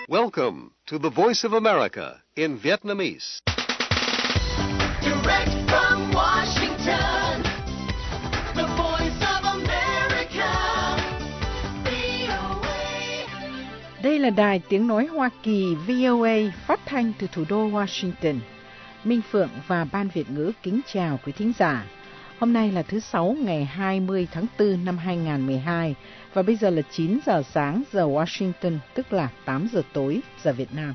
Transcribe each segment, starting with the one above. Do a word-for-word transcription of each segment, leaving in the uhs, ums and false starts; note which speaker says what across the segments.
Speaker 1: Welcome to the Voice of America in Vietnamese.
Speaker 2: Direct from Washington, the Voice of America, vê o a.
Speaker 3: Đây là đài tiếng nói Hoa Kỳ vê o a phát thanh từ thủ đô Washington. Minh Phượng và Ban Việt ngữ kính chào quý thính giả. Hôm nay là thứ Sáu ngày hai mươi tháng tư năm hai nghìn không trăm mười hai và bây giờ là chín giờ sáng giờ Washington, tức là tám giờ tối giờ Việt Nam.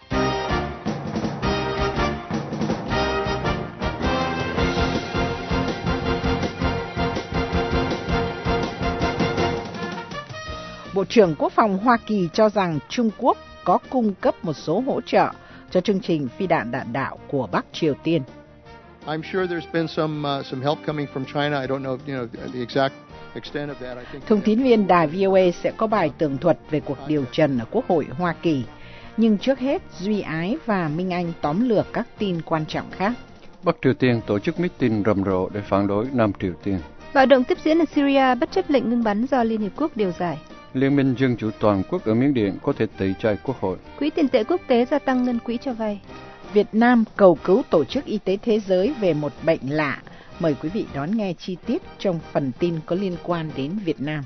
Speaker 3: Bộ trưởng Quốc phòng Hoa Kỳ cho rằng Trung Quốc có cung cấp một số hỗ trợ cho chương trình phi đạn đạn đạo của Bắc Triều Tiên.
Speaker 4: I'm sure there's been some uh, some help coming from China. I don't know, you know, the exact extent of that. I think
Speaker 3: Thông tín viên đài vê o a sẽ có bài tường thuật về cuộc điều trần ở Quốc hội Hoa Kỳ. Nhưng trước hết, Duy Ái và Minh Anh tóm lược các tin quan trọng khác.
Speaker 5: Bắc Triều Tiên tổ chức meeting rầm rộ để phản đối Nam Triều Tiên.
Speaker 6: Bạo động tiếp diễn ở Syria bất chấp lệnh ngừng bắn do Liên Hiệp Quốc điều giải.
Speaker 5: Liên minh Dân chủ toàn quốc ở Miến Điện có thể tẩy chay Quốc hội.
Speaker 6: Quỹ tiền tệ quốc tế gia tăng ngân quỹ cho vay.
Speaker 3: Việt Nam cầu cứu Tổ chức Y tế Thế giới về một bệnh lạ. Mời quý vị đón nghe chi tiết trong phần tin có liên quan đến Việt Nam.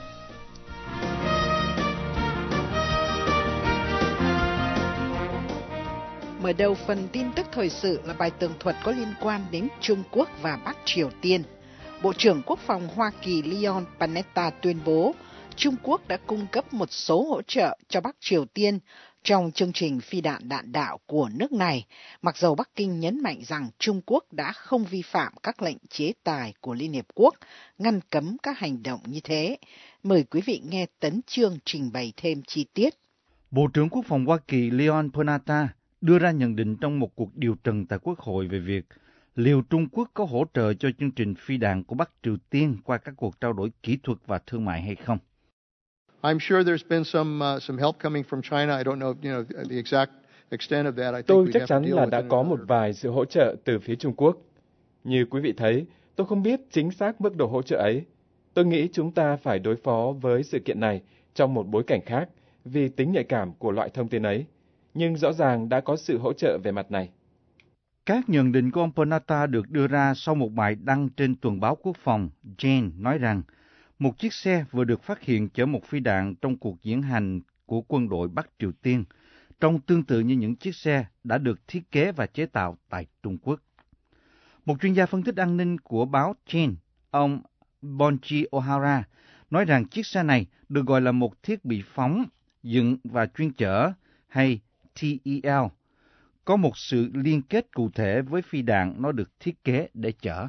Speaker 3: Mở đầu phần tin tức thời sự là bài tường thuật có liên quan đến Trung Quốc và Bắc Triều Tiên. Bộ trưởng Quốc phòng Hoa Kỳ Leon Panetta tuyên bố Trung Quốc đã cung cấp một số hỗ trợ cho Bắc Triều Tiên trong chương trình phi đạn đạn đạo của nước này, mặc dầu Bắc Kinh nhấn mạnh rằng Trung Quốc đã không vi phạm các lệnh chế tài của Liên Hiệp Quốc, ngăn cấm các hành động như thế. Mời quý vị nghe Tấn Chương trình bày thêm chi tiết.
Speaker 7: Bộ trưởng Quốc phòng Hoa Kỳ Leon Panetta đưa ra nhận định trong một cuộc điều trần tại Quốc hội về việc liệu Trung Quốc có hỗ trợ cho chương trình phi đạn của Bắc Triều Tiên qua các cuộc trao đổi kỹ thuật và thương mại hay không.
Speaker 4: I'm sure there's been some uh, some help coming from China. I don't know, you know, the exact extent of that. I think
Speaker 8: Tôi
Speaker 4: we'd
Speaker 8: chắc
Speaker 4: have to
Speaker 8: chắn
Speaker 4: deal
Speaker 8: là
Speaker 4: with
Speaker 8: đã
Speaker 4: it
Speaker 8: có
Speaker 4: another-
Speaker 8: một vài sự hỗ trợ từ phía Trung Quốc. Như quý vị thấy, tôi không biết chính xác mức độ hỗ trợ ấy. Tôi nghĩ chúng ta phải đối phó với sự kiện này trong một bối cảnh khác vì tính nhạy cảm của loại thông tin ấy. Nhưng rõ ràng đã có sự hỗ trợ về mặt này.
Speaker 7: Các nhận định của ông Panetta được đưa ra sau một bài đăng trên tuần báo Quốc phòng Jane nói rằng một chiếc xe vừa được phát hiện chở một phi đạn trong cuộc diễn hành của quân đội Bắc Triều Tiên, trông tương tự như những chiếc xe đã được thiết kế và chế tạo tại Trung Quốc. Một chuyên gia phân tích an ninh của báo Jane, ông Bonji O'Hara, nói rằng chiếc xe này được gọi là một thiết bị phóng, dựng và chuyên chở, hay T E L, có một sự liên kết cụ thể với phi đạn nó được thiết kế để chở.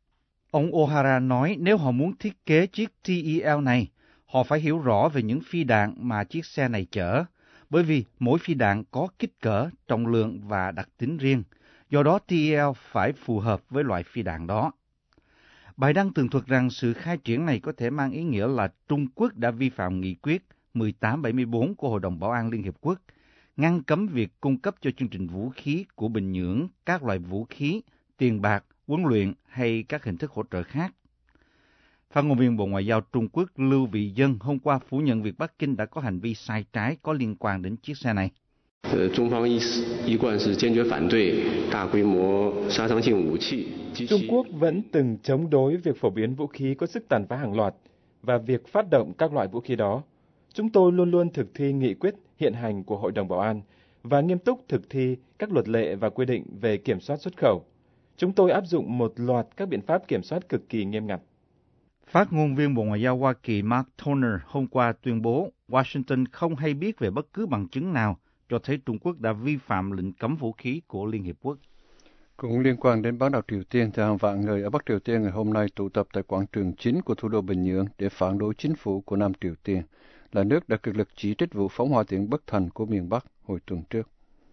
Speaker 7: Ông O'Hara nói nếu họ muốn thiết kế chiếc T E L này, họ phải hiểu rõ về những phi đạn mà chiếc xe này chở, bởi vì mỗi phi đạn có kích cỡ, trọng lượng và đặc tính riêng, do đó T E L phải phù hợp với loại phi đạn đó. Bài đăng tường thuật rằng sự khai triển này có thể mang ý nghĩa là Trung Quốc đã vi phạm nghị quyết mười tám bảy mươi bốn của Hội đồng Bảo an Liên Hiệp Quốc, ngăn cấm việc cung cấp cho chương trình vũ khí của Bình Nhưỡng các loại vũ khí, tiền bạc, huấn luyện hay các hình thức hỗ trợ khác. Phát ngôn viên Bộ Ngoại giao Trung Quốc Lưu Vị Dân hôm qua phủ nhận việc Bắc Kinh đã có hành vi sai trái có liên quan đến chiếc xe này.
Speaker 8: Trung Quốc vẫn từng chống đối việc phổ biến vũ khí có sức tàn phá hàng loạt và việc phát động các loại vũ khí đó. Chúng tôi luôn luôn thực thi nghị quyết hiện hành của Hội đồng Bảo an và nghiêm túc thực thi các luật lệ và quy định về kiểm soát xuất khẩu. Chúng tôi áp dụng một loạt các biện pháp kiểm soát cực kỳ nghiêm ngặt.
Speaker 7: Phát ngôn viên Bộ Ngoại giao Hoa Kỳ Mark Toner hôm qua tuyên bố Washington không hay biết về bất cứ bằng chứng nào cho thấy Trung Quốc đã vi phạm lệnh cấm vũ khí của Liên Hiệp Quốc.
Speaker 5: Cũng liên quan đến bán đảo Triều Tiên, thì hàng vạn người ở Bắc Triều Tiên ngày hôm nay tụ tập tại quảng trường chính của thủ đô Bình Nhưỡng để phản đối chính phủ của Nam Triều Tiên, là nước đã cực lực chỉ trích vụ phóng hỏa tiễn bất thành của miền Bắc hồi tuần trước.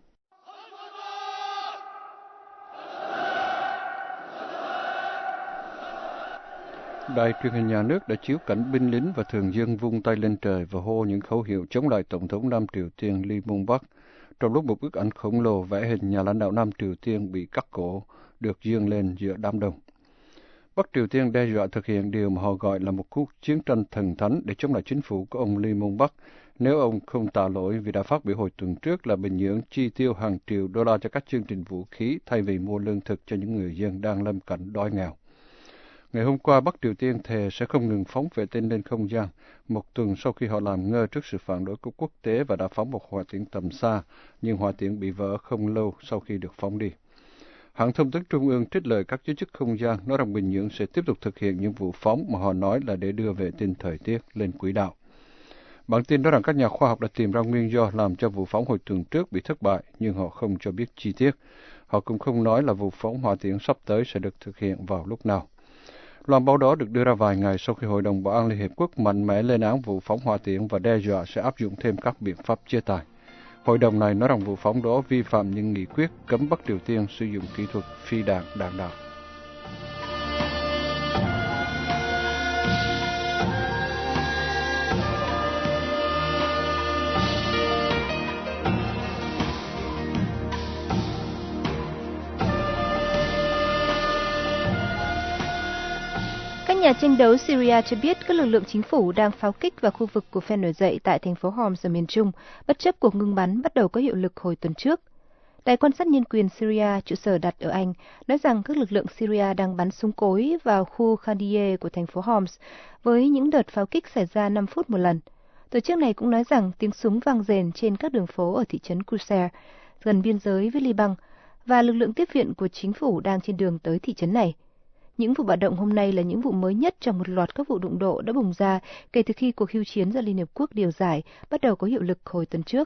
Speaker 5: Đài truyền hình nhà nước đã chiếu cảnh binh lính và thường dân vung tay lên trời và hô những khẩu hiệu chống lại Tổng thống Nam Triều Tiên Lee Myung-pak, trong lúc một bức ảnh khổng lồ vẽ hình nhà lãnh đạo Nam Triều Tiên bị cắt cổ được dương lên giữa đám đông. Bắc Triều Tiên đe dọa thực hiện điều mà họ gọi là một cuộc chiến tranh thần thánh để chống lại chính phủ của ông Lee Myung-pak nếu ông không tạ lỗi vì đã phát biểu hồi tuần trước là Bình Nhưỡng chi tiêu hàng triệu đô la cho các chương trình vũ khí thay vì mua lương thực cho những người dân đang lâm cảnh đói nghèo. Ngày hôm qua, Bắc Triều Tiên thề sẽ không ngừng phóng vệ tinh lên không gian, một tuần sau khi họ làm ngơ trước sự phản đối của quốc tế và đã phóng một hỏa tiễn tầm xa, nhưng hỏa tiễn bị vỡ không lâu sau khi được phóng đi. Hãng thông tấn Trung ương trích lời các giới chức không gian nói rằng Bình Nhưỡng sẽ tiếp tục thực hiện những vụ phóng mà họ nói là để đưa vệ tinh thời tiết lên quỹ đạo. Bản tin nói rằng các nhà khoa học đã tìm ra nguyên do làm cho vụ phóng hồi tuần trước bị thất bại, nhưng họ không cho biết chi tiết. Họ cũng không nói là vụ phóng hỏa tiễn sắp tới sẽ được thực hiện vào lúc nào. Loan báo đó được đưa ra vài ngày sau khi Hội đồng Bảo an Liên Hiệp Quốc mạnh mẽ lên án vụ phóng hỏa tiễn và đe dọa sẽ áp dụng thêm các biện pháp chế tài. Hội đồng này nói rằng vụ phóng đó vi phạm những nghị quyết cấm Bắc Triều Tiên sử dụng kỹ thuật phi đạn đạn đạo.
Speaker 6: Các nhà tranh đấu Syria cho biết các lực lượng chính phủ đang pháo kích vào khu vực của phe nổi dậy tại thành phố Homs ở miền Trung, bất chấp cuộc ngưng bắn bắt đầu có hiệu lực hồi tuần trước. Đài quan sát nhân quyền Syria, trụ sở đặt ở Anh, nói rằng các lực lượng Syria đang bắn súng cối vào khu Khaniyeh của thành phố Homs với những đợt pháo kích xảy ra năm phút một lần. Tổ chức này cũng nói rằng tiếng súng vang rền trên các đường phố ở thị trấn Qusair, gần biên giới với Liban, và lực lượng tiếp viện của chính phủ đang trên đường tới thị trấn này. Những vụ bạo động hôm nay là những vụ mới nhất trong một loạt các vụ đụng độ đã bùng ra kể từ khi cuộc hưu chiến do Liên Hợp Quốc điều giải bắt đầu có hiệu lực hồi tuần trước.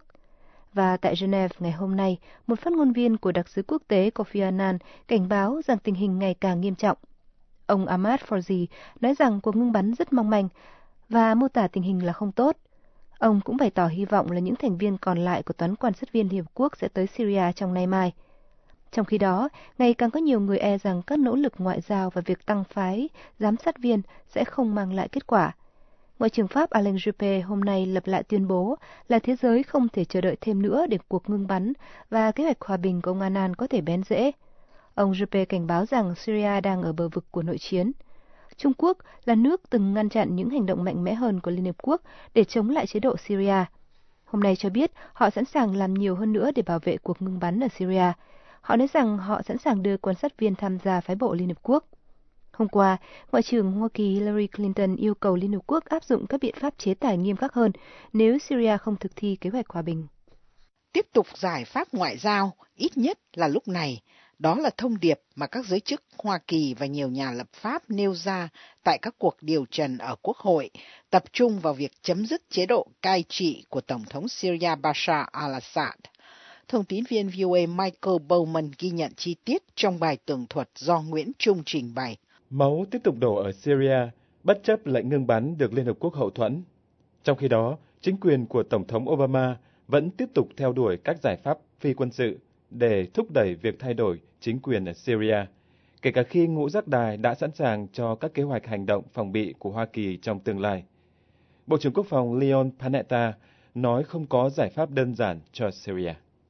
Speaker 6: Và tại Geneva ngày hôm nay, một phát ngôn viên của đặc sứ quốc tế Kofi Annan cảnh báo rằng tình hình ngày càng nghiêm trọng. Ông Ahmad Fauzi nói rằng cuộc ngưng bắn rất mong manh và mô tả tình hình là không tốt. Ông cũng bày tỏ hy vọng là những thành viên còn lại của toán quan sát viên Liên Hợp Quốc sẽ tới Syria trong nay mai. Trong khi đó, ngày càng có nhiều người e rằng các nỗ lực ngoại giao và việc tăng phái giám sát viên sẽ không mang lại kết quả. Ngoại trưởng Pháp Alain Juppé hôm nay lập lại tuyên bố là thế giới không thể chờ đợi thêm nữa để cuộc ngưng bắn và kế hoạch hòa bình của ông Annan có thể bén rễ. Ông Juppé cảnh báo rằng Syria đang ở bờ vực của nội chiến. Trung Quốc là nước từng ngăn chặn những hành động mạnh mẽ hơn của Liên Hợp Quốc để chống lại chế độ Syria. Hôm nay cho biết họ sẵn sàng làm nhiều hơn nữa để bảo vệ cuộc ngưng bắn ở Syria. Họ nói rằng họ sẵn sàng đưa quan sát viên tham gia phái bộ Liên Hợp Quốc. Hôm qua, Ngoại trưởng Hoa Kỳ Hillary Clinton yêu cầu Liên Hợp Quốc áp dụng các biện pháp chế tài nghiêm khắc hơn nếu Syria không thực thi kế hoạch hòa bình.
Speaker 3: Tiếp tục giải pháp ngoại giao, ít nhất là lúc này, đó là thông điệp mà các giới chức Hoa Kỳ và nhiều nhà lập pháp nêu ra tại các cuộc điều trần ở Quốc hội, tập trung vào việc chấm dứt chế độ cai trị của Tổng thống Syria Bashar al-Assad. Thông tín viên vê o a Michael Bowman ghi nhận chi tiết trong bài tường thuật do Nguyễn Trung trình bày.
Speaker 8: Máu tiếp tục đổ ở Syria, bất chấp lệnh ngưng bắn được Liên Hợp Quốc hậu thuẫn. Trong khi đó, chính quyền của Tổng thống Obama vẫn tiếp tục theo đuổi các giải pháp phi quân sự để thúc đẩy việc thay đổi chính quyền ở Syria, kể cả khi ngũ giác đài đã sẵn sàng cho các kế hoạch hành động phòng bị của Hoa Kỳ trong tương lai. Bộ trưởng Quốc phòng Leon Panetta nói không có giải pháp đơn giản cho Syria.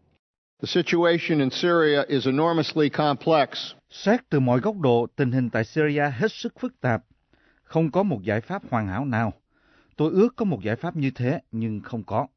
Speaker 4: The situation in Syria is enormously complex.
Speaker 7: Xét từ mọi góc độ, tình hình tại Syria hết sức phức tạp. Không có một giải pháp hoàn hảo nào. Tôi ước có một giải pháp như thế, nhưng không có.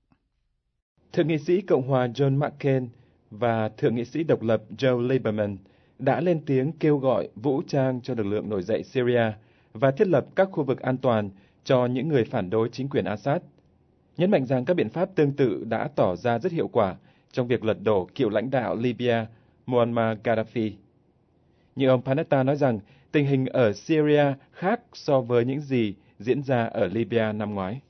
Speaker 8: Thượng nghị sĩ Cộng hòa John McCain và Thượng nghị sĩ độc lập Joe Lieberman đã lên tiếng kêu gọi vũ trang cho lực lượng nổi dậy Syria và thiết lập các khu vực an toàn cho những người phản đối chính quyền Assad, nhấn mạnh rằng các biện pháp tương tự đã tỏ ra rất hiệu quả trong việc lật đổ cựu lãnh đạo Libya Muammar Gaddafi. Nhưng ông Panetta nói rằng tình hình ở Syria khác so với những gì diễn ra ở Libya năm ngoái.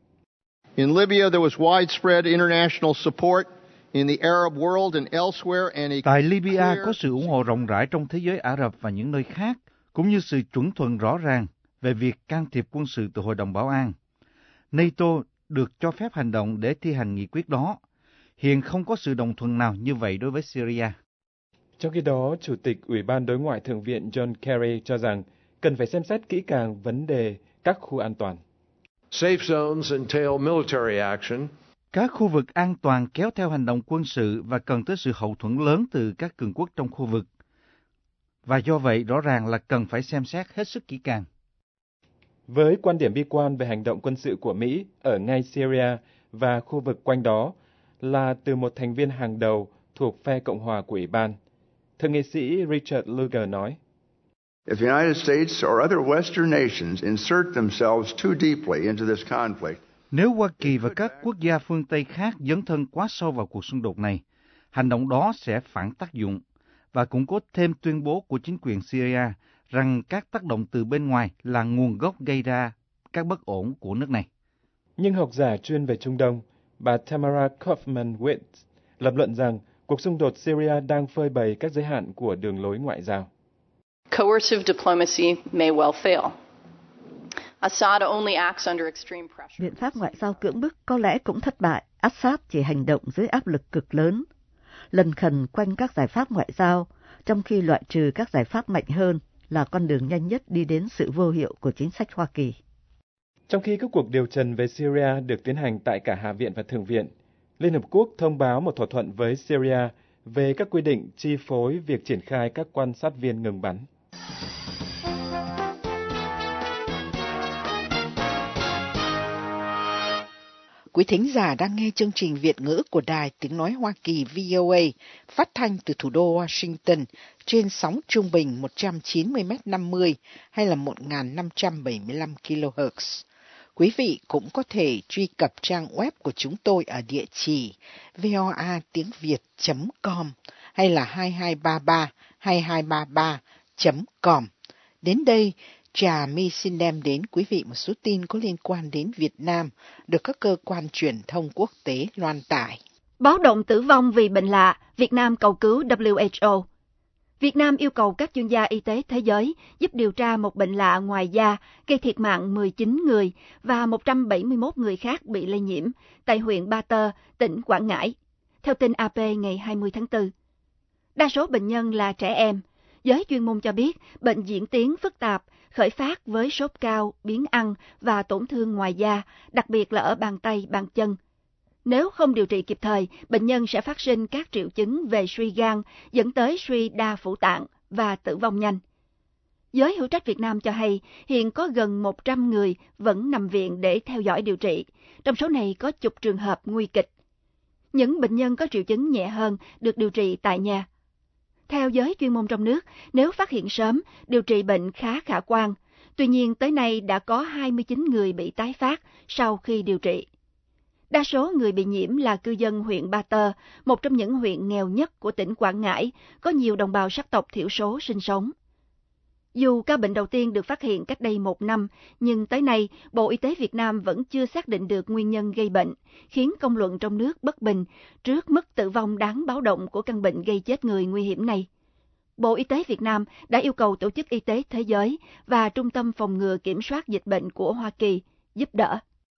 Speaker 4: In Libya, there was widespread international support in the Arab world and elsewhere, and a
Speaker 7: Tại Libya có sự ủng hộ rộng rãi trong thế giới Ả Rập và những nơi khác, cũng như sự chuẩn thuận rõ ràng về việc can thiệp quân sự từ Hội đồng Bảo an. NATO được cho phép hành động để thi hành nghị quyết đó. Hiện không có sự đồng thuận nào như vậy đối với Syria.
Speaker 8: Trong khi đó, Chủ tịch Ủy ban Đối ngoại Thượng viện John Kerry cho rằng cần phải xem xét kỹ càng vấn đề các khu an toàn.
Speaker 9: Safe zones entail military action.
Speaker 7: Các khu vực an toàn kéo theo hành động quân sự và cần tới sự hậu thuẫn lớn từ các cường quốc trong khu vực. và do vậy rõ ràng là cần phải xem xét hết sức kỹ càng.
Speaker 8: Với quan điểm bi quan về hành động quân sự của Mỹ ở ngay Syria và khu vực quanh đó là từ một thành viên hàng đầu thuộc phe Cộng hòa của Ủy ban, Thượng nghị sĩ Richard Lugar nói,
Speaker 10: If the United States or other Western nations insert themselves too deeply into this conflict,
Speaker 7: nếu Hoa Kỳ và các quốc gia phương Tây khác dấn thân quá sâu vào cuộc xung đột này, hành động đó sẽ phản tác dụng và củng cố thêm tuyên bố của chính quyền Syria rằng các tác động từ bên ngoài là nguồn gốc gây ra các bất ổn của nước này.
Speaker 8: Nhưng học giả chuyên về Trung Đông, bà Tamara Kaufman-Witt lập luận rằng cuộc xung đột Syria đang phơi bày các giới hạn của đường lối ngoại giao.
Speaker 11: Coercive diplomacy may well fail. Assad only acts under extreme pressure.
Speaker 12: Biện pháp ngoại giao cưỡng bức có lẽ cũng thất bại. Assad chỉ hành động dưới áp lực cực lớn, lần khần quanh các giải pháp ngoại giao, trong khi loại trừ các giải pháp mạnh hơn là con đường nhanh nhất đi đến sự vô hiệu của chính sách Hoa Kỳ.
Speaker 8: Trong khi các cuộc điều trần về Syria được tiến hành tại cả Hạ viện và Thượng viện, Liên Hợp Quốc thông báo một thỏa thuận với Syria về các quy định chi phối việc triển khai các quan sát viên ngừng bắn.
Speaker 3: Quý thính giả đang nghe chương trình Việt ngữ của Đài Tiếng Nói Hoa Kỳ V O A phát thanh từ thủ đô Washington trên sóng trung bình một trăm chín mươi mét năm mươi hay là một nghìn năm trăm bảy mươi lăm ki lô héc. Quý vị cũng có thể truy cập trang web của chúng tôi ở địa chỉ voa tiếng việt chấm com hay là hai hai ba ba hai hai ba ba chấm com. Đến đây, Trà My xin đem đến quý vị một số tin có liên quan đến Việt Nam được các cơ quan truyền thông quốc tế loan tải.
Speaker 6: Báo động tử vong vì bệnh lạ, Việt Nam cầu cứu W H O. Việt Nam yêu cầu các chuyên gia y tế thế giới giúp điều tra một bệnh lạ ngoài da gây thiệt mạng mười chín người và một trăm bảy mươi mốt người khác bị lây nhiễm tại huyện Ba Tơ, tỉnh Quảng Ngãi, theo tin A P ngày hai mươi tháng tư. Đa số bệnh nhân là trẻ em. Giới chuyên môn cho biết bệnh diễn tiến phức tạp, khởi phát với sốt cao, biếng ăn và tổn thương ngoài da, đặc biệt là ở bàn tay, bàn chân. Nếu không điều trị kịp thời, bệnh nhân sẽ phát sinh các triệu chứng về suy gan, dẫn tới suy đa phủ tạng và tử vong nhanh. Giới hữu trách Việt Nam cho hay hiện có gần một trăm người vẫn nằm viện để theo dõi điều trị, trong số này có chục trường hợp nguy kịch. Những bệnh nhân có triệu chứng nhẹ hơn được điều trị tại nhà. Theo giới chuyên môn trong nước, nếu phát hiện sớm, điều trị bệnh khá khả quan. Tuy nhiên, tới nay đã có hai mươi chín người bị tái phát sau khi điều trị. Đa số người bị nhiễm là cư dân huyện Ba Tơ, một trong những huyện nghèo nhất của tỉnh Quảng Ngãi, có nhiều đồng bào sắc tộc thiểu số sinh sống. Dù ca bệnh đầu tiên được phát hiện cách đây một năm, nhưng tới nay, Bộ Y tế Việt Nam vẫn chưa xác định được nguyên nhân gây bệnh, khiến công luận trong nước bất bình trước mức tử vong đáng báo động của căn bệnh gây chết người nguy hiểm này. Bộ Y tế Việt Nam đã yêu cầu Tổ chức Y tế Thế giới và Trung tâm Phòng ngừa Kiểm soát Dịch bệnh của Hoa Kỳ giúp đỡ.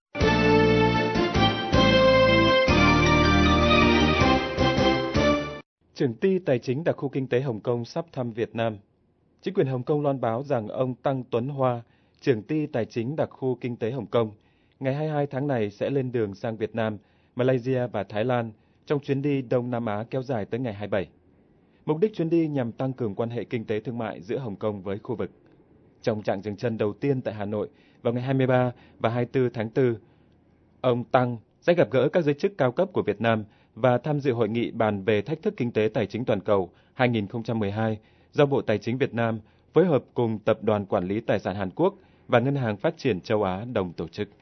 Speaker 8: Trưởng ty Tài chính đặc khu kinh tế Hồng Kông sắp thăm Việt Nam. Chính quyền Hồng Kông loan báo rằng ông Tăng Tuấn Hoa, trưởng ty Tài chính đặc khu kinh tế Hồng Kông, ngày hai mươi hai tháng này sẽ lên đường sang Việt Nam, Malaysia và Thái Lan trong chuyến đi Đông Nam Á kéo dài tới ngày hai mươi bảy. Mục đích chuyến đi nhằm tăng cường quan hệ kinh tế thương mại giữa Hồng Kông với khu vực. Trong chặng dừng chân đầu tiên tại Hà Nội vào ngày hai mươi ba và hai mươi tư tháng tư, ông Tăng sẽ gặp gỡ các giới chức cao cấp của Việt Nam và tham dự hội nghị bàn về thách thức kinh tế tài chính toàn cầu hai nghìn không trăm mười hai do Bộ Tài chính Việt Nam phối hợp cùng Tập đoàn Quản lý Tài sản Hàn Quốc và Ngân hàng Phát triển Châu Á đồng tổ chức.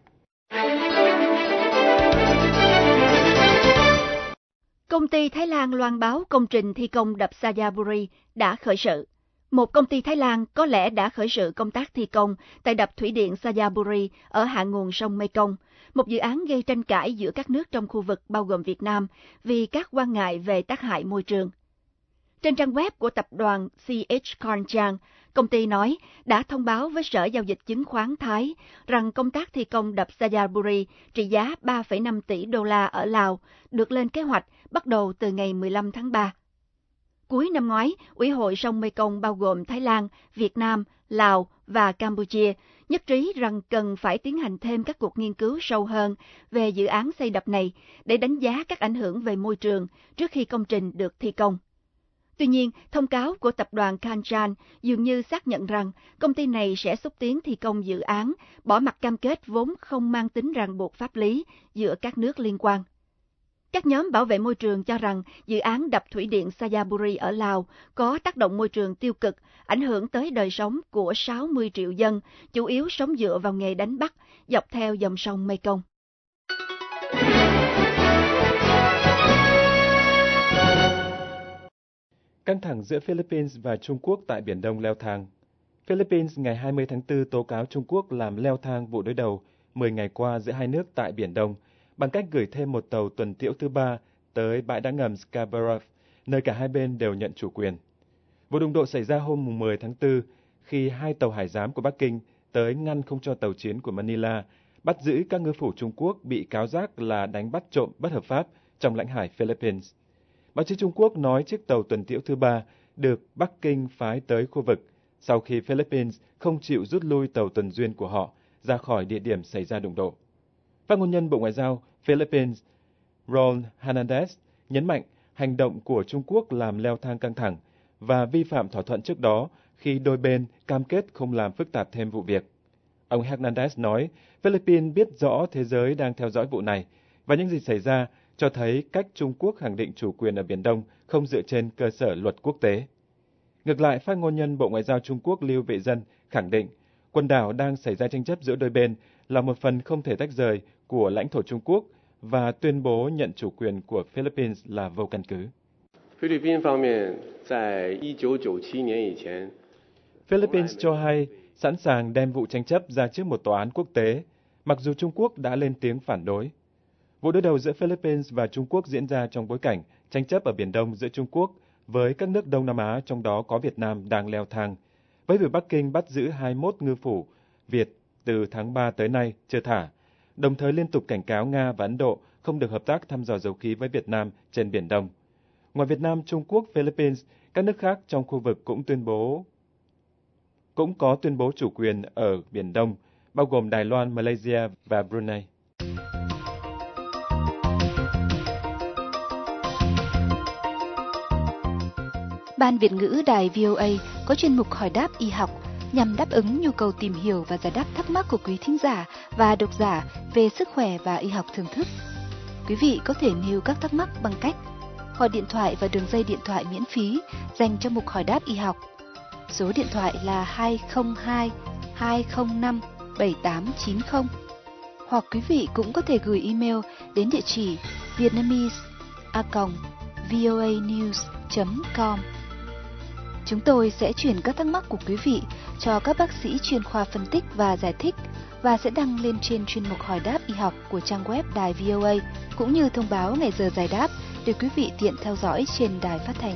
Speaker 6: Công ty Thái Lan loan báo công trình thi công đập Sayaburi đã khởi sự. Một công ty Thái Lan có lẽ đã khởi sự công tác thi công tại đập thủy điện Sayaburi ở hạ nguồn sông Mekong, một dự án gây tranh cãi giữa các nước trong khu vực bao gồm Việt Nam vì các quan ngại về tác hại môi trường. Trên trang web của tập đoàn C H Karnchang, công ty nói đã thông báo với Sở Giao dịch Chứng khoán Thái rằng công tác thi công đập Sayaburi trị giá ba phẩy năm tỷ đô la ở Lào được lên kế hoạch bắt đầu từ ngày mười lăm tháng ba. Cuối năm ngoái, Ủy hội sông Mekong bao gồm Thái Lan, Việt Nam, Lào và Campuchia nhất trí rằng cần phải tiến hành thêm các cuộc nghiên cứu sâu hơn về dự án xây đập này để đánh giá các ảnh hưởng về môi trường trước khi công trình được thi công.
Speaker 13: Tuy nhiên, thông cáo của tập đoàn Kanchan dường như xác nhận rằng công ty này sẽ xúc tiến thi công dự án, bỏ mặc cam kết vốn không mang tính ràng buộc pháp lý giữa các nước liên quan. Các nhóm bảo vệ môi trường cho rằng dự án đập thủy điện Xayaburi ở Lào có tác động môi trường tiêu cực, ảnh hưởng tới đời sống của sáu mươi triệu dân, chủ yếu sống dựa vào nghề đánh bắt dọc theo dòng sông Mekong.
Speaker 8: Căng thẳng giữa Philippines và Trung Quốc tại Biển Đông leo thang. Philippines ngày hai mươi tháng tư tố cáo Trung Quốc làm leo thang vụ đối đầu mười ngày qua giữa hai nước tại Biển Đông bằng cách gửi thêm một tàu tuần tiễu thứ ba tới bãi đá ngầm Scarborough, nơi cả hai bên đều nhận chủ quyền. Vụ đụng độ xảy ra hôm mười tháng tư khi hai tàu hải giám của Bắc Kinh tới ngăn không cho tàu chiến của Manila bắt giữ các ngư phủ Trung Quốc bị cáo giác là đánh bắt trộm bất hợp pháp trong lãnh hải Philippines. Báo chí Trung Quốc nói chiếc tàu tuần tiễu thứ ba được Bắc Kinh phái tới khu vực sau khi Philippines không chịu rút lui tàu tuần duyên của họ ra khỏi địa điểm xảy ra đụng độ. Phát ngôn nhân Bộ Ngoại giao Philippines Ron Hernandez nhấn mạnh hành động của Trung Quốc làm leo thang căng thẳng và vi phạm thỏa thuận trước đó khi đôi bên cam kết không làm phức tạp thêm vụ việc. Ông Hernandez nói Philippines biết rõ thế giới đang theo dõi vụ này và những gì xảy ra cho thấy cách Trung Quốc khẳng định chủ quyền ở Biển Đông không dựa trên cơ sở luật quốc tế. Ngược lại, phát ngôn nhân Bộ Ngoại giao Trung Quốc Lưu Vệ Dân khẳng định quần đảo đang xảy ra tranh chấp giữa đôi bên là một phần không thể tách rời của lãnh thổ Trung Quốc và tuyên bố nhận chủ quyền của Philippines là vô căn cứ. Philippines cho hay sẵn sàng đem vụ tranh chấp ra trước một tòa án quốc tế, mặc dù Trung Quốc đã lên tiếng phản đối. Vụ đối đầu giữa Philippines và Trung Quốc diễn ra trong bối cảnh tranh chấp ở Biển Đông giữa Trung Quốc với các nước Đông Nam Á, trong đó có Việt Nam, đang leo thang, với việc Bắc Kinh bắt giữ hai mươi mốt ngư phủ Việt từ tháng ba tới nay chưa thả, đồng thời liên tục cảnh cáo Nga và Ấn Độ không được hợp tác thăm dò dầu khí với Việt Nam trên Biển Đông. Ngoài Việt Nam, Trung Quốc, Philippines, các nước khác trong khu vực cũng tuyên bố cũng có tuyên bố chủ quyền ở Biển Đông, bao gồm Đài Loan, Malaysia và Brunei.
Speaker 6: Ban Việt ngữ Đài vê o a có chuyên mục hỏi đáp y học nhằm đáp ứng nhu cầu tìm hiểu và giải đáp thắc mắc của quý thính giả và độc giả về sức khỏe và y học thưởng thức. Quý vị có thể nêu các thắc mắc bằng cách gọi điện thoại và đường dây điện thoại miễn phí dành cho mục hỏi đáp y học. Số điện thoại là hai không hai hai không năm bảy tám chín không. Hoặc quý vị cũng có thể gửi email đến địa chỉ vietnamese a còng voanews chấm com. Chúng tôi sẽ chuyển các thắc mắc của quý vị cho các bác sĩ chuyên khoa phân tích và giải thích và sẽ đăng lên trên chuyên mục hỏi đáp y học của trang web Đài vê o a, cũng như thông báo ngày giờ giải đáp để quý vị tiện theo dõi trên đài phát thanh.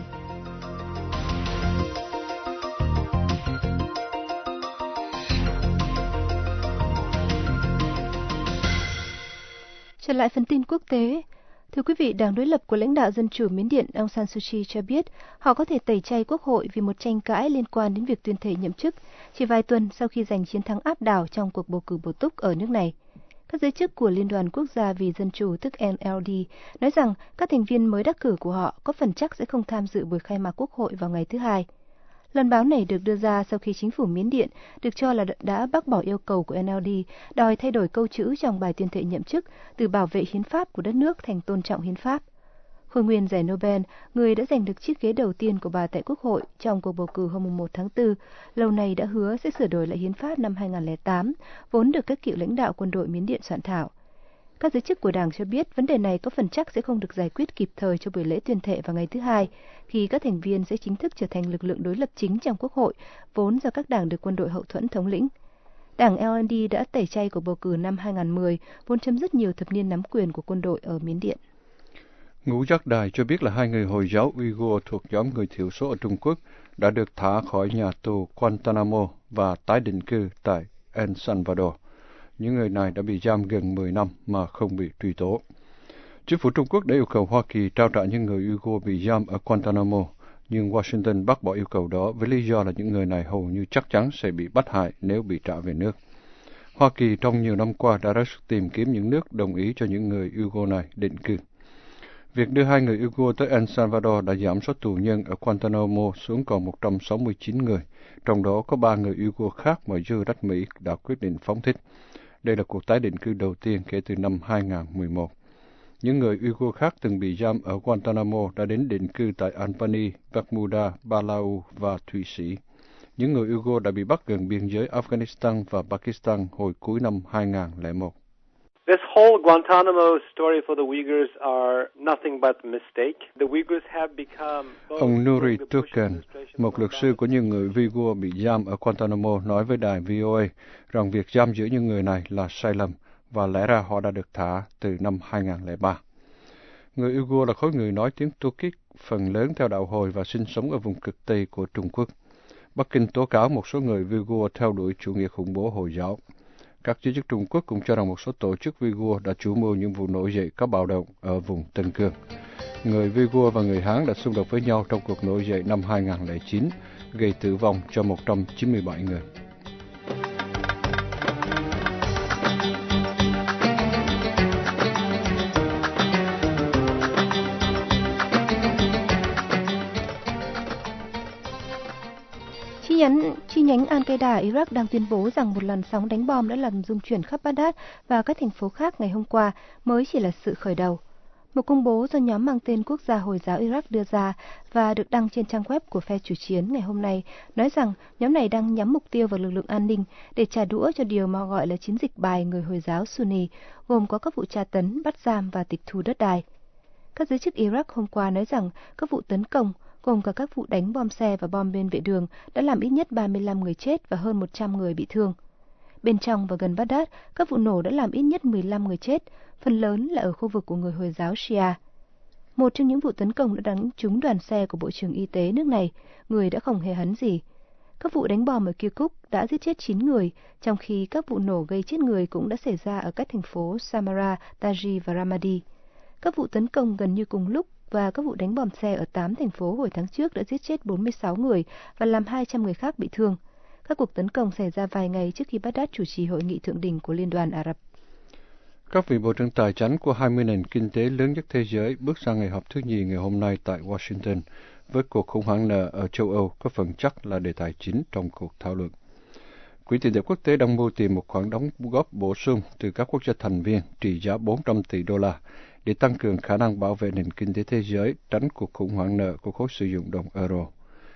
Speaker 6: Trở lại phần tin quốc tế. Thưa quý vị, đảng đối lập của lãnh đạo Dân chủ Miến Điện Aung San Suu Kyi cho biết họ có thể tẩy chay quốc hội vì một tranh cãi liên quan đến việc tuyên thệ nhậm chức, chỉ vài tuần sau khi giành chiến thắng áp đảo trong cuộc bầu cử bổ túc ở nước này. Các giới chức của Liên đoàn Quốc gia vì Dân chủ tức en lờ đê nói rằng các thành viên mới đắc cử của họ có phần chắc sẽ không tham dự buổi khai mạc quốc hội vào ngày thứ Hai. Lần báo này được đưa ra sau khi chính phủ Miến Điện được cho là đã bác bỏ yêu cầu của en lờ đê đòi thay đổi câu chữ trong bài tuyên thệ nhậm chức từ bảo vệ hiến pháp của đất nước thành tôn trọng hiến pháp. Khôi nguyên giải Nobel, người đã giành được chiếc ghế đầu tiên của bà tại Quốc hội trong cuộc bầu cử hôm một tháng tư, lâu nay đã hứa sẽ sửa đổi lại hiến pháp năm hai nghìn không trăm lẻ tám, vốn được các cựu lãnh đạo quân đội Miến Điện soạn thảo. Các giới chức của đảng cho biết vấn đề này có phần chắc sẽ không được giải quyết kịp thời cho buổi lễ tuyên thệ vào ngày thứ Hai, khi các thành viên sẽ chính thức trở thành lực lượng đối lập chính trong Quốc hội, vốn do các đảng được quân đội hậu thuẫn thống lĩnh. Đảng lờ en đê đã tẩy chay cuộc bầu cử năm hai nghìn không trăm mười, vốn chấm dứt nhiều thập niên nắm quyền của quân đội ở Miến Điện.
Speaker 5: Ngũ Giác Đài cho biết là hai người Hồi giáo Uyghur thuộc nhóm người thiểu số ở Trung Quốc đã được thả khỏi nhà tù Guantanamo và tái định cư tại El Salvador. Những người này đã bị giam gần mười năm mà không bị truy tố. Chính phủ Trung Quốc đã yêu cầu Hoa Kỳ trao trả những người Uyghur bị giam ở Guantanamo, nhưng Washington bác bỏ yêu cầu đó với lý do là những người này hầu như chắc chắn sẽ bị bắt hại nếu bị trả về nước. Hoa Kỳ trong nhiều năm qua đã ra sức tìm kiếm những nước đồng ý cho những người Uyghur này định cư. Việc đưa hai người Uyghur tới El Salvador đã giảm số tù nhân ở Guantanamo xuống còn một trăm sáu mươi chín người, trong đó có ba người Uyghur khác mà dư trách Mỹ đã quyết định phóng thích. Đây là cuộc tái định cư đầu tiên kể từ năm hai nghìn không trăm mười một. Những người Uyghur khác từng bị giam ở Guantanamo đã đến định cư tại Albany, Bermuda, Palau và Thụy Sĩ. Những người Uyghur đã bị bắt gần biên giới Afghanistan và Pakistan hồi cuối năm hai nghìn không trăm lẻ một.
Speaker 14: This whole Guantanamo story for the Uyghurs are nothing but a mistake. The Uyghurs have become...
Speaker 5: Ông Nuri Turkan, một luật sư của những người Uyghur bị giam ở Guantanamo, nói với đài vê o a rằng việc giam giữ những người này là sai lầm và lẽ ra họ đã được thả từ năm hai nghìn không trăm lẻ ba. Người Uyghur là khối người nói tiếng Turkic, phần lớn theo đạo Hồi và sinh sống ở vùng cực Tây của Trung Quốc. Bắc Kinh tố cáo một số người Uyghur theo đuổi chủ nghĩa khủng bố Hồi giáo. Các giới chức Trung Quốc cũng cho rằng một số tổ chức Uyghur đã chủ mưu những vụ nổi dậy có bạo động ở vùng Tân Cương. Người Uyghur và người Hán đã xung đột với nhau trong cuộc nổi dậy năm hai nghìn không trăm lẻ chín, gây tử vong cho một trăm chín mươi bảy người.
Speaker 6: Chi nhánh, chi nhánh Al-Qaeda Iraq đang tuyên bố rằng một làn sóng đánh bom đã làm rung chuyển khắp Baghdad và các thành phố khác ngày hôm qua mới chỉ là sự khởi đầu. Một công bố do nhóm mang tên Quốc gia Hồi giáo Iraq đưa ra và được đăng trên trang web của phe chủ chiến ngày hôm nay nói rằng nhóm này đang nhắm mục tiêu vào lực lượng an ninh để trả đũa cho điều mà gọi là chiến dịch bài người Hồi giáo Sunni, gồm có các vụ tra tấn, bắt giam và tịch thu đất đai. Các giới chức Iraq hôm qua nói rằng các vụ tấn công, gồm cả các vụ đánh bom xe và bom bên vệ đường, đã làm ít nhất ba mươi lăm người chết và hơn một trăm người bị thương. Bên trong và gần Baghdad, các vụ nổ đã làm ít nhất mười lăm người chết, phần lớn là ở khu vực của người Hồi giáo Shia. Một trong những vụ tấn công đã đánh trúng đoàn xe của Bộ trưởng Y tế nước này, người đã không hề hấn gì. Các vụ đánh bom ở Kirkuk đã giết chết chín người, trong khi các vụ nổ gây chết người cũng đã xảy ra ở các thành phố Samarra, Taji và Ramadi. Các vụ tấn công gần như cùng lúc và các vụ đánh bom xe ở tám thành phố hồi tháng trước đã giết chết bốn mươi sáu người và làm hai trăm người khác bị thương. Các cuộc tấn công xảy ra vài ngày trước khi Baghdad chủ trì hội nghị thượng đỉnh của Liên đoàn Ả Rập.
Speaker 5: Các vị bộ trưởng tài chính của hai mươi nền kinh tế lớn nhất thế giới bước sang ngày họp thứ nhì ngày hôm nay tại Washington, với cuộc khủng hoảng nợ ở châu Âu có phần chắc là đề tài chính trong cuộc thảo luận. Quỹ tiền tệ quốc tế đang mưu tìm một khoản đóng góp bổ sung từ các quốc gia thành viên trị giá bốn trăm tỷ đô la để tăng cường khả năng bảo vệ nền kinh tế thế giới tránh cuộc khủng hoảng nợ của khối sử dụng đồng euro.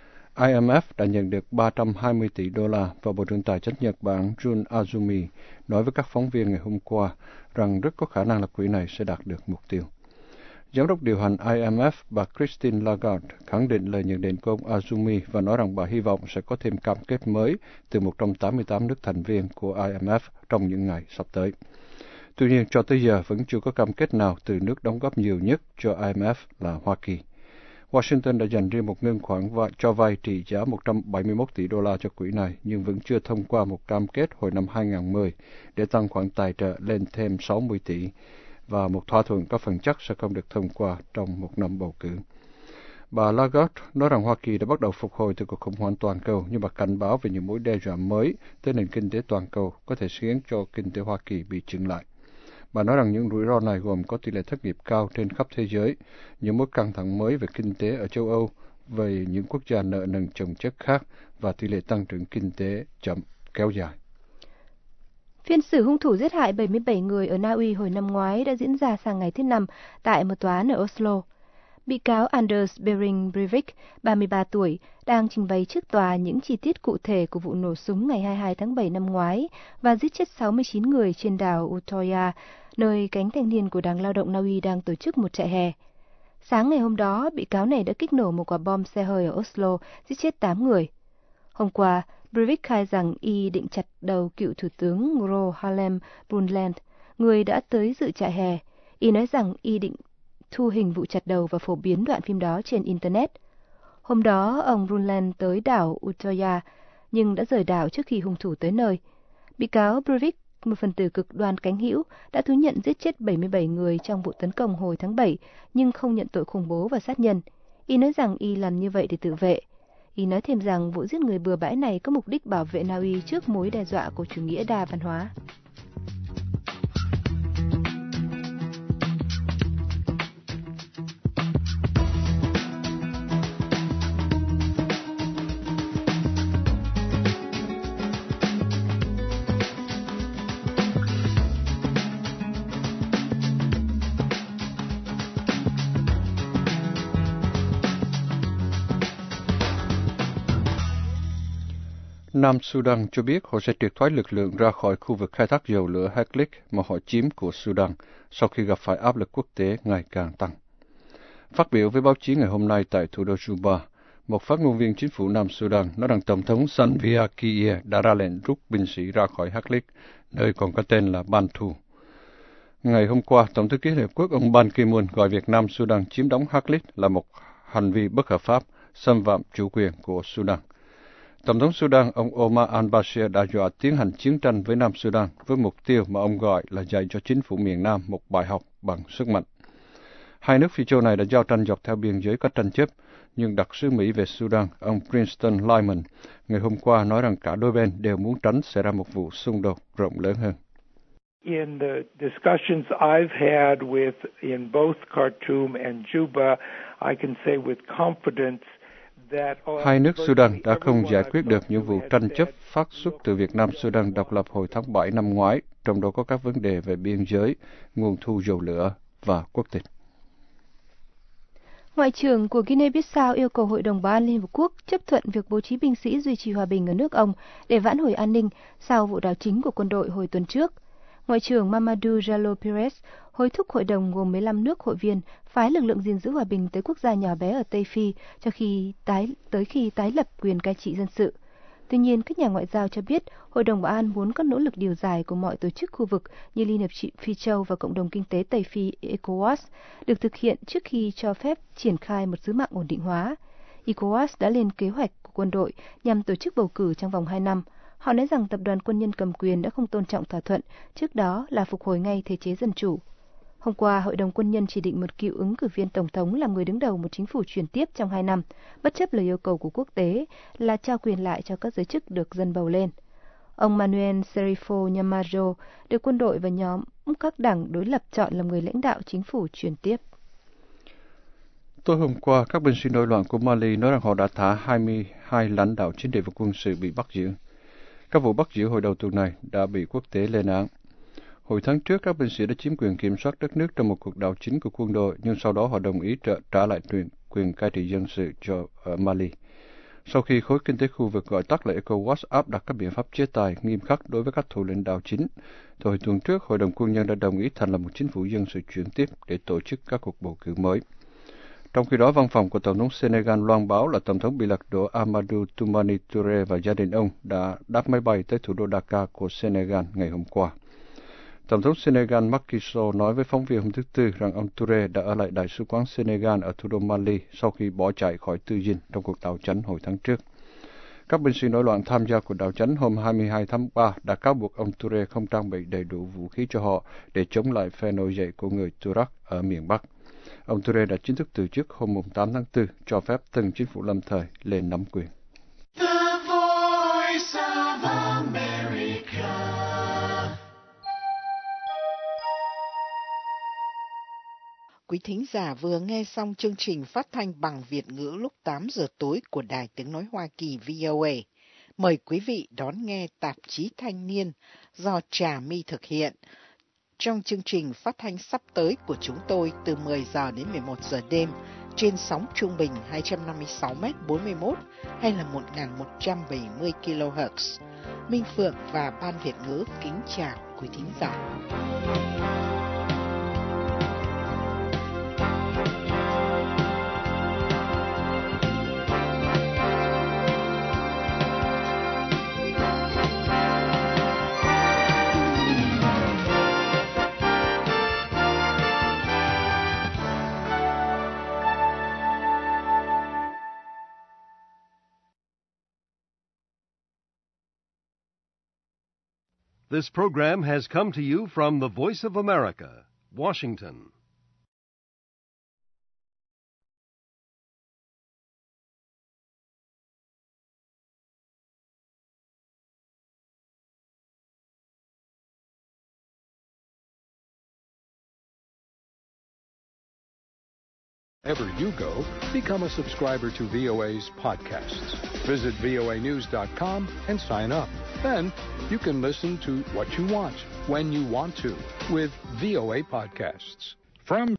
Speaker 5: I M F đã nhận được ba trăm hai mươi tỷ đô la và Bộ trưởng Tài chính Nhật Bản Jun Azumi nói với các phóng viên ngày hôm qua rằng rất có khả năng là quỹ này sẽ đạt được mục tiêu. Giám đốc điều hành I M F bà Christine Lagarde khẳng định lời nhận định của ông Azumi và nói rằng bà hy vọng sẽ có thêm cam kết mới từ một trăm tám mươi tám nước thành viên của I M F trong những ngày sắp tới. Tuy nhiên, cho tới giờ vẫn chưa có cam kết nào từ nước đóng góp nhiều nhất cho I M F là Hoa Kỳ. Washington đã dành riêng một ngân khoản cho vay trị giá một trăm bảy mươi mốt tỷ đô la cho quỹ này, nhưng vẫn chưa thông qua một cam kết hồi năm hai nghìn không trăm mười để tăng khoản tài trợ lên thêm sáu mươi tỷ, và một thỏa thuận có phần chắc sẽ không được thông qua trong một năm bầu cử. Bà Lagarde nói rằng Hoa Kỳ đã bắt đầu phục hồi từ cuộc khủng hoảng toàn cầu, nhưng bà cảnh báo về những mối đe dọa mới tới nền kinh tế toàn cầu có thể khiến cho kinh tế Hoa Kỳ bị chững lại. Bà nói rằng những rủi ro này gồm có tỷ lệ thất nghiệp cao trên khắp thế giới, những mối căng thẳng mới về kinh tế ở châu Âu, về những quốc gia nợ nần chồng chất khác và tỷ lệ tăng trưởng kinh tế chậm kéo dài.
Speaker 6: Phiên xử hung thủ giết hại bảy mươi bảy người ở Na Uy hồi năm ngoái đã diễn ra sang ngày thứ Năm tại một tòa án ở Oslo. Bị cáo Anders Behring Breivik, ba mươi ba tuổi, đang trình bày trước tòa những chi tiết cụ thể của vụ nổ súng ngày hai mươi hai tháng bảy năm ngoái và giết chết sáu mươi chín người trên đảo Utoya, nơi cánh thanh niên của Đảng Lao động Na Uy đang tổ chức một trại hè. Sáng ngày hôm đó, bị cáo này đã kích nổ một quả bom xe hơi ở Oslo, giết chết tám người. Hôm qua, Breivik khai rằng y định chặt đầu cựu thủ tướng Gro Harlem Brundtland, người đã tới dự trại hè. Y nói rằng y định thu hình vụ chặt đầu và phổ biến đoạn phim đó trên Internet. Hôm đó, ông Brundtland tới đảo Utoya, nhưng đã rời đảo trước khi hung thủ tới nơi. Bị cáo Breivik, một phần tử cực đoan cánh hữu, đã thú nhận giết chết bảy mươi bảy người trong vụ tấn công hồi tháng bảy, nhưng không nhận tội khủng bố và sát nhân. Y nói rằng y làm như vậy để tự vệ. Y nói thêm rằng vụ giết người bừa bãi này có mục đích bảo vệ Na Uy trước mối đe dọa của chủ nghĩa đa văn hóa.
Speaker 5: Nam Sudan cho biết họ sẽ triệt thoái lực lượng ra khỏi khu vực khai thác dầu lửa Heklik mà họ chiếm của Sudan sau khi gặp phải áp lực quốc tế ngày càng tăng. Phát biểu với báo chí ngày hôm nay tại thủ đô Juba, một phát ngôn viên chính phủ Nam Sudan nói rằng Tổng thống Salva Kiir đã ra lệnh rút binh sĩ ra khỏi Heklik, nơi còn có tên là Bantu. Ngày hôm qua, Tổng thư ký Liên Hợp Quốc ông Ban Ki-moon gọi việc Nam Sudan chiếm đóng Heklik là một hành vi bất hợp pháp, xâm phạm chủ quyền của Sudan. Tổng thống Sudan, ông Omar al-Bashir đã dọa tiến hành chiến tranh với Nam Sudan với mục tiêu mà ông gọi là dạy cho chính phủ miền Nam một bài học bằng sức mạnh. Hai nước Phi châu này đã giao tranh dọc theo biên giới có tranh chấp, nhưng đặc sứ Mỹ về Sudan, ông Princeton Lyman, ngày hôm qua nói rằng cả đôi bên đều muốn tránh xảy ra một vụ xung đột rộng lớn hơn.
Speaker 15: In the discussions I've had with in both Khartoum and Juba, I can say with confidence that
Speaker 5: hai nước Sudan đã không giải quyết được những vụ tranh chấp phát xuất từ việc Nam Sudan độc lập hồi tháng bảy năm ngoái, trong đó có các vấn đề về biên giới, nguồn thu dầu lửa và quốc tịch.
Speaker 6: Ngoại trưởng của Guinea-Bissau yêu cầu Hội đồng Bảo an Liên Hợp Quốc chấp thuận việc bố trí binh sĩ duy trì hòa bình ở nước ông để vãn hồi an ninh sau vụ đảo chính của quân đội hồi tuần trước. Ngoại trưởng Mamadou Jallo Pires hối thúc hội đồng gồm mười lăm nước hội viên phái lực lượng gìn giữ hòa bình tới quốc gia nhỏ bé ở Tây Phi cho khi tái, tới khi tái lập quyền cai trị dân sự. Tuy nhiên, các nhà ngoại giao cho biết Hội đồng Bảo an muốn các nỗ lực điều giải của mọi tổ chức khu vực như Liên hiệp Phi châu và Cộng đồng Kinh tế Tây Phi ECOWAS được thực hiện trước khi cho phép triển khai một sứ mạng ổn định hóa. ECOWAS đã lên kế hoạch của quân đội nhằm tổ chức bầu cử trong vòng hai năm. Họ nói rằng tập đoàn quân nhân cầm quyền đã không tôn trọng thỏa thuận, trước đó là phục hồi ngay thể chế dân chủ. Hôm qua, Hội đồng quân nhân chỉ định một cựu ứng cử viên tổng thống làm người đứng đầu một chính phủ chuyển tiếp trong hai năm, bất chấp lời yêu cầu của quốc tế là trao quyền lại cho các giới chức được dân bầu lên. Ông Manuel Serifo Nhamajo được quân đội và nhóm các đảng đối lập chọn làm người lãnh đạo chính phủ chuyển tiếp.
Speaker 5: Tối hôm qua, các binh sĩ nổi loạn của Mali nói rằng họ đã thả hai mươi hai lãnh đạo chính trị và quân sự bị bắt giữ. Các vụ bắt giữ hồi đầu tuần này đã bị quốc tế lên án. Hồi tháng trước, các binh sĩ đã chiếm quyền kiểm soát đất nước trong một cuộc đảo chính của quân đội, nhưng sau đó họ đồng ý trả, trả lại quyền, quyền cai trị dân sự cho ở Mali. Sau khi khối kinh tế khu vực gọi tắt là ECOWAS áp đặt các biện pháp chế tài nghiêm khắc đối với các thủ lĩnh đảo chính, thì hồi tuần trước, Hội đồng quân nhân đã đồng ý thành lập một chính phủ dân sự chuyển tiếp để tổ chức các cuộc bầu cử mới. Trong khi đó, văn phòng của Tổng thống Senegal loan báo là Tổng thống bị lật đổ Amadou Toumani Touré và gia đình ông đã đáp máy bay tới thủ đô Dakar của Senegal ngày hôm qua. Tổng thống Senegal Macky Sall nói với phóng viên hôm thứ Tư rằng ông Touré đã ở lại Đại sứ quán Senegal ở thủ đô Mali sau khi bỏ chạy khỏi tư dinh trong cuộc đảo chánh hồi tháng trước. Các binh sĩ nổi loạn tham gia cuộc đảo chánh hôm hai mươi hai tháng ba đã cáo buộc ông Touré không trang bị đầy đủ vũ khí cho họ để chống lại phe nổi dậy của người Tuareg ở miền Bắc. Ông Touré đã chính thức từ chức hôm tám tháng tư, cho phép từng chính phủ lâm thời lên nắm quyền.
Speaker 2: The Voice of America.
Speaker 3: Quý thính giả vừa nghe xong chương trình phát thanh bằng Việt ngữ lúc tám giờ tối của Đài Tiếng Nói Hoa Kỳ V O A. Mời quý vị đón nghe tạp chí Thanh niên do Trà My thực hiện. Trong chương trình phát thanh sắp tới của chúng tôi từ mười giờ đến mười một giờ đêm trên sóng trung bình hai trăm năm mươi sáu mét bốn mươi mốt hay là một nghìn một trăm bảy mươi ki lô héc. Minh Phượng và Ban Việt ngữ kính chào quý thính giả.
Speaker 1: This program has come to you from the Voice of America, Washington.
Speaker 16: Wherever you go, become a subscriber to V O A's podcasts. Visit V O A news dot com and sign up. Then you can listen to what you want, when you want to, with V O A podcasts. From